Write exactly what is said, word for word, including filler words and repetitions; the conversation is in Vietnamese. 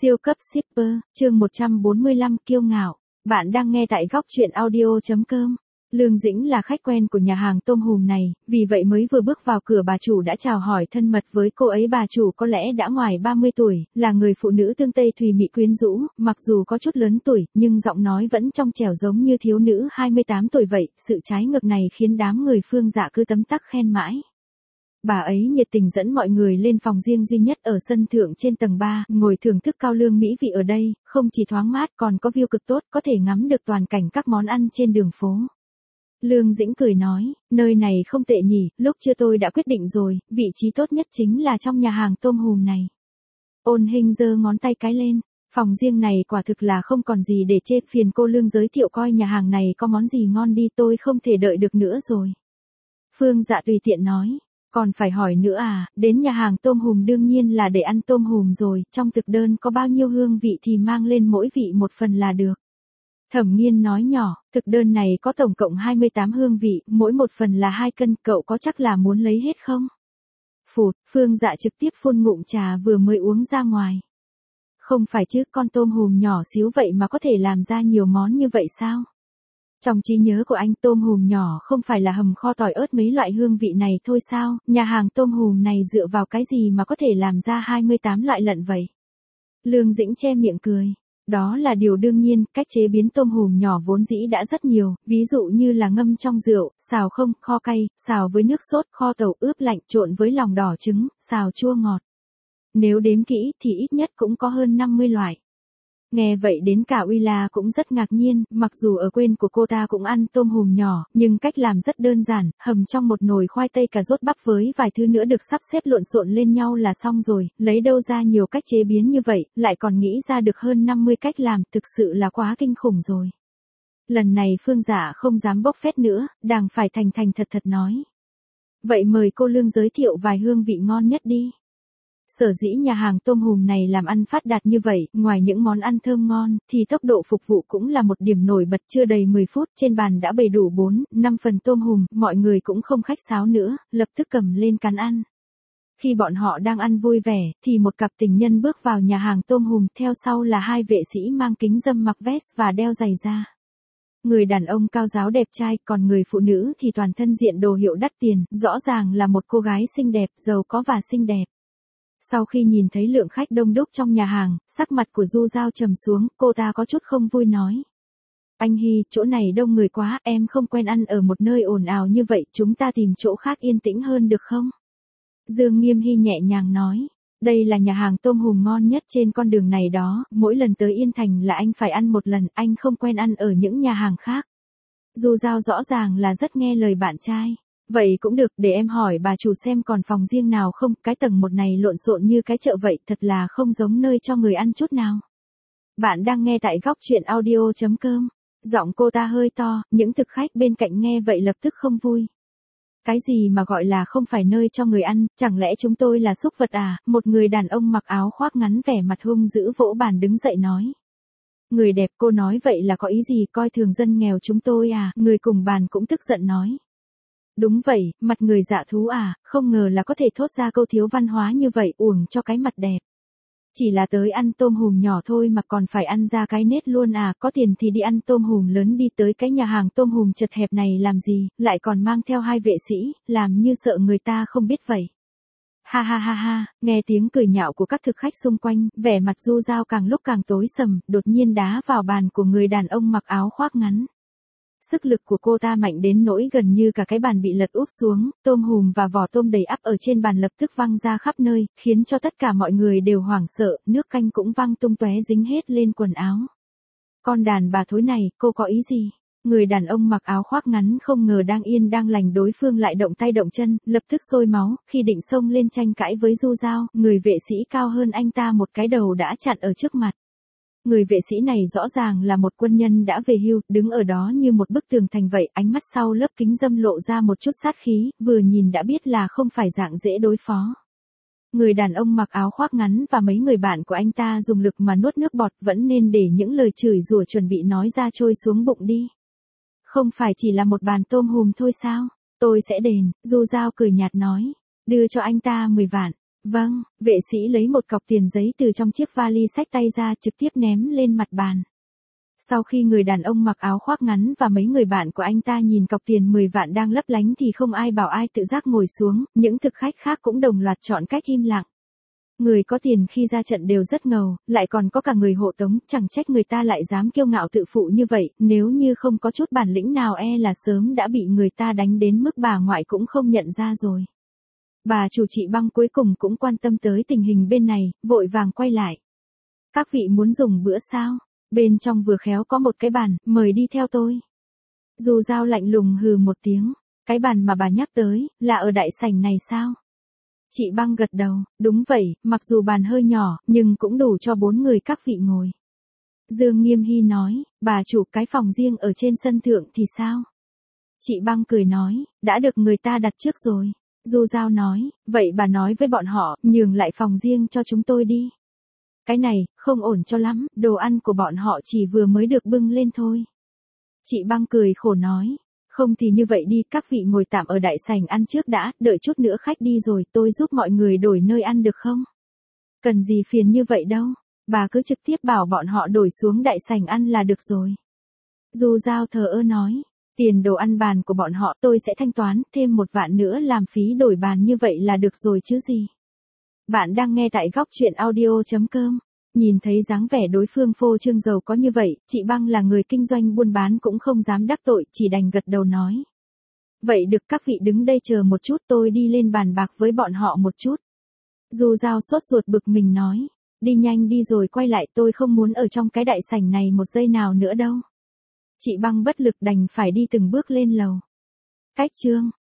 Siêu cấp shipper, chương một trăm bốn mươi lăm kiêu ngạo. Bạn đang nghe tại góc truyện audio chấm com. Lương Dĩnh là khách quen của nhà hàng tôm hùm này, vì vậy mới vừa bước vào cửa bà chủ đã chào hỏi thân mật với cô ấy. Bà chủ có lẽ đã ngoài ba mươi tuổi, là người phụ nữ tương Tây thùy mị quyến rũ, mặc dù có chút lớn tuổi, nhưng giọng nói vẫn trong trẻo giống như thiếu nữ hai mươi tám tuổi vậy. Sự trái ngược này khiến đám người Phương Dạ cứ tấm tắc khen mãi. Bà ấy nhiệt tình dẫn mọi người lên phòng riêng duy nhất ở sân thượng trên tầng ba, ngồi thưởng thức cao lương mỹ vị ở đây, không chỉ thoáng mát còn có view cực tốt, có thể ngắm được toàn cảnh các món ăn trên đường phố. Lương Dĩnh cười nói, nơi này không tệ nhỉ, lúc chưa tôi đã quyết định rồi, vị trí tốt nhất chính là trong nhà hàng tôm hùm này. Ôn Hinh giơ ngón tay cái lên, phòng riêng này quả thực là không còn gì để chê, phiền cô Lương giới thiệu coi nhà hàng này có món gì ngon đi, tôi không thể đợi được nữa rồi. Phương Dạ tùy tiện nói. Còn phải hỏi nữa à, đến nhà hàng tôm hùm đương nhiên là để ăn tôm hùm rồi, trong thực đơn có bao nhiêu hương vị thì mang lên mỗi vị một phần là được. Thẩm Nghiên nói nhỏ, thực đơn này có tổng cộng hai mươi tám hương vị, mỗi một phần là hai cân, cậu có chắc là muốn lấy hết không? Phụt, Phương Dạ trực tiếp phun ngụm trà vừa mới uống ra ngoài. Không phải chứ, con tôm hùm nhỏ xíu vậy mà có thể làm ra nhiều món như vậy sao? Trong trí nhớ của anh, tôm hùm nhỏ không phải là hầm kho tỏi ớt mấy loại hương vị này thôi sao, nhà hàng tôm hùm này dựa vào cái gì mà có thể làm ra hai mươi tám loại lận vậy? Lương Dĩnh che miệng cười. Đó là điều đương nhiên, cách chế biến tôm hùm nhỏ vốn dĩ đã rất nhiều, ví dụ như là ngâm trong rượu, xào không, kho cay, xào với nước sốt, kho tàu, ướp lạnh, trộn với lòng đỏ trứng, xào chua ngọt. Nếu đếm kỹ thì ít nhất cũng có hơn năm mươi loại. Nghe vậy đến cả Uy La cũng rất ngạc nhiên, mặc dù ở quên của cô ta cũng ăn tôm hùm nhỏ, nhưng cách làm rất đơn giản, hầm trong một nồi khoai tây cà rốt bắp với vài thứ nữa được sắp xếp lộn xộn lên nhau là xong rồi, lấy đâu ra nhiều cách chế biến như vậy, lại còn nghĩ ra được hơn năm mươi cách làm, thực sự là quá kinh khủng rồi. Lần này Phương Dạ không dám bốc phét nữa, đàng phải thành thành thật thật nói. Vậy mời cô Lương giới thiệu vài hương vị ngon nhất đi. Sở dĩ nhà hàng tôm hùm này làm ăn phát đạt như vậy, ngoài những món ăn thơm ngon, thì tốc độ phục vụ cũng là một điểm nổi bật. Chưa đầy mười phút, trên bàn đã bày đủ bốn, năm phần tôm hùm, mọi người cũng không khách sáo nữa, lập tức cầm lên cắn ăn. Khi bọn họ đang ăn vui vẻ, thì một cặp tình nhân bước vào nhà hàng tôm hùm, theo sau là hai vệ sĩ mang kính râm mặc vest và đeo giày da. Người đàn ông cao ráo đẹp trai, còn người phụ nữ thì toàn thân diện đồ hiệu đắt tiền, rõ ràng là một cô gái xinh đẹp, giàu có và xinh đẹp. Sau khi nhìn thấy lượng khách đông đúc trong nhà hàng, sắc mặt của Du Giao trầm xuống, cô ta có chút không vui nói. Anh Hy, chỗ này đông người quá, em không quen ăn ở một nơi ồn ào như vậy, chúng ta tìm chỗ khác yên tĩnh hơn được không? Dương Nghiêm Hy nhẹ nhàng nói. Đây là nhà hàng tôm hùm ngon nhất trên con đường này đó, mỗi lần tới Yên Thành là anh phải ăn một lần, anh không quen ăn ở những nhà hàng khác. Du Giao rõ ràng là rất nghe lời bạn trai. Vậy cũng được, để em hỏi bà chủ xem còn phòng riêng nào không, cái tầng một này lộn xộn như cái chợ vậy, thật là không giống nơi cho người ăn chút nào. Bạn đang nghe tại góc truyện audio chấm com. Giọng cô ta hơi to, những thực khách bên cạnh nghe vậy lập tức không vui. Cái gì mà gọi là không phải nơi cho người ăn, chẳng lẽ chúng tôi là súc vật à? Một người đàn ông mặc áo khoác ngắn vẻ mặt hung dữ vỗ bàn đứng dậy nói. Người đẹp, cô nói vậy là có ý gì, coi thường dân nghèo chúng tôi à? Người cùng bàn cũng tức giận nói. Đúng vậy, mặt người dạ thú à, không ngờ là có thể thốt ra câu thiếu văn hóa như vậy, uổng cho cái mặt đẹp. Chỉ là tới ăn tôm hùm nhỏ thôi mà còn phải ăn ra cái nết luôn à, có tiền thì đi ăn tôm hùm lớn đi, tới cái nhà hàng tôm hùm chật hẹp này làm gì, lại còn mang theo hai vệ sĩ, làm như sợ người ta không biết vậy. Ha ha ha ha, nghe tiếng cười nhạo của các thực khách xung quanh, vẻ mặt Du Giao càng lúc càng tối sầm, đột nhiên đá vào bàn của người đàn ông mặc áo khoác ngắn. Sức lực của cô ta mạnh đến nỗi gần như cả cái bàn bị lật úp xuống, tôm hùm và vỏ tôm đầy ắp ở trên bàn lập tức văng ra khắp nơi, khiến cho tất cả mọi người đều hoảng sợ, nước canh cũng văng tung tóe dính hết lên quần áo. Con đàn bà thối này, cô có ý gì? Người đàn ông mặc áo khoác ngắn không ngờ đang yên đang lành đối phương lại động tay động chân, lập tức sôi máu, khi định xông lên tranh cãi với Du Giao, người vệ sĩ cao hơn anh ta một cái đầu đã chặn ở trước mặt. Người vệ sĩ này rõ ràng là một quân nhân đã về hưu, đứng ở đó như một bức tường thành vậy, ánh mắt sau lớp kính râm lộ ra một chút sát khí, vừa nhìn đã biết là không phải dạng dễ đối phó. Người đàn ông mặc áo khoác ngắn và mấy người bạn của anh ta dùng lực mà nuốt nước bọt, vẫn nên để những lời chửi rủa chuẩn bị nói ra trôi xuống bụng đi. Không phải chỉ là một bàn tôm hùm thôi sao? Tôi sẽ đền, Du Giao cười nhạt nói. Đưa cho anh ta mười vạn. Vâng, vệ sĩ lấy một cọc tiền giấy từ trong chiếc vali xách tay ra trực tiếp ném lên mặt bàn. Sau khi người đàn ông mặc áo khoác ngắn và mấy người bạn của anh ta nhìn cọc tiền mười vạn đang lấp lánh thì không ai bảo ai tự giác ngồi xuống, những thực khách khác cũng đồng loạt chọn cách im lặng. Người có tiền khi ra trận đều rất ngầu, lại còn có cả người hộ tống, chẳng trách người ta lại dám kiêu ngạo tự phụ như vậy, nếu như không có chút bản lĩnh nào e là sớm đã bị người ta đánh đến mức bà ngoại cũng không nhận ra rồi. Bà chủ chị Băng cuối cùng cũng quan tâm tới tình hình bên này, vội vàng quay lại. Các vị muốn dùng bữa sao? Bên trong vừa khéo có một cái bàn, mời đi theo tôi. Du Dao lạnh lùng hừ một tiếng, cái bàn mà bà nhắc tới, là ở đại sảnh này sao? Chị Băng gật đầu, đúng vậy, mặc dù bàn hơi nhỏ, nhưng cũng đủ cho bốn người các vị ngồi. Dương Nghiêm Hy nói, bà chủ cái phòng riêng ở trên sân thượng thì sao? Chị Băng cười nói, đã được người ta đặt trước rồi. Du Dao nói, vậy bà nói với bọn họ, nhường lại phòng riêng cho chúng tôi đi. Cái này, không ổn cho lắm, đồ ăn của bọn họ chỉ vừa mới được bưng lên thôi. Chị Băng cười khổ nói, không thì như vậy đi, các vị ngồi tạm ở đại sảnh ăn trước đã, đợi chút nữa khách đi rồi tôi giúp mọi người đổi nơi ăn được không? Cần gì phiền như vậy đâu, bà cứ trực tiếp bảo bọn họ đổi xuống đại sảnh ăn là được rồi. Du Dao thờ ơ nói, tiền đồ ăn bàn của bọn họ tôi sẽ thanh toán, thêm một vạn nữa làm phí đổi bàn như vậy là được rồi chứ gì. Bạn đang nghe tại góc truyện audio chấm com. Nhìn thấy dáng vẻ đối phương phô trương giàu có như vậy, chị Băng là người kinh doanh buôn bán cũng không dám đắc tội, chỉ đành gật đầu nói. Vậy được, các vị đứng đây chờ một chút, tôi đi lên bàn bạc với bọn họ một chút. Du Dao sốt ruột bực mình nói, đi nhanh đi rồi quay lại, tôi không muốn ở trong cái đại sảnh này một giây nào nữa đâu. Chị Băng bất lực đành phải đi từng bước lên lầu. Cách chương